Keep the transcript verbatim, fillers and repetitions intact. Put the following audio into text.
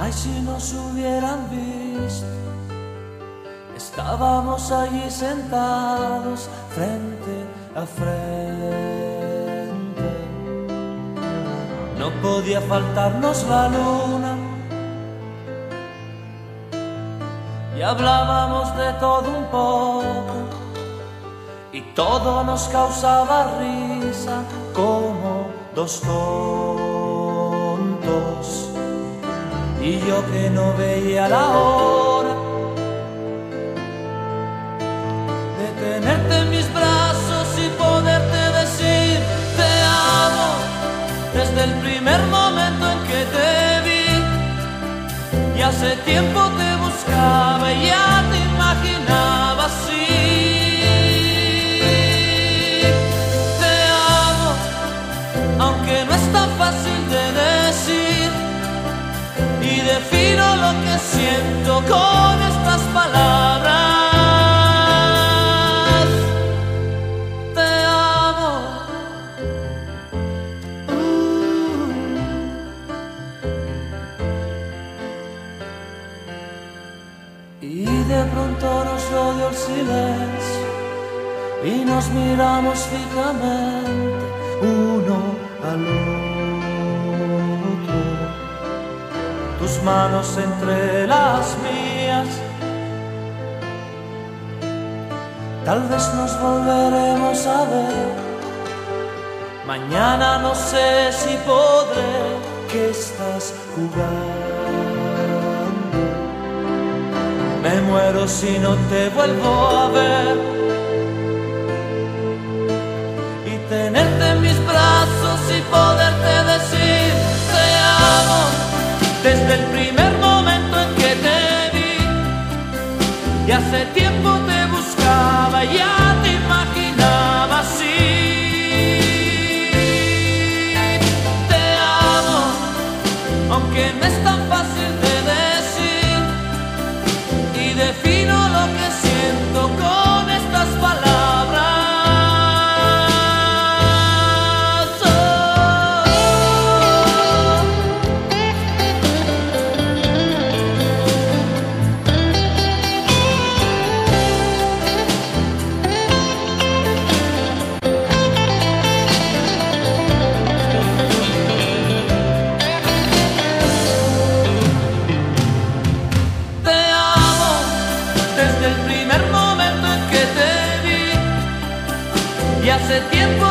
Ay, si nos hubieran visto, estábamos allí sentados frente a frente. No podía faltarnos la luna y hablábamos de todo un poco y todo nos causaba risa como dos tontos. Y yo que no veía la hora de tenerte en mis brazos y poderte decir te amo desde el primer momento en que te vi. Y hace tiempo te buscaba y ya te imaginaba así. Te amo, aunque no es tan fácil de decir. Y defino lo que siento con estas palabras. Te amo. Uh. Y de pronto nos rodeó el silencio y nos miramos fijamente uno al otro. Tus manos entre las mías, tal vez nos volveremos a ver. Mañana no sé si podré, que estás jugando. Me muero si no te vuelvo a ver. Y tenerte en mis brazos y poderte decir te amo. Desde el primer momento en que te vi, y hace tiempo te buscaba, ya te imaginaba así. Te amo, aunque no es tan fácil de decir, y defino lo que siento con estas palabras. Hace tiempo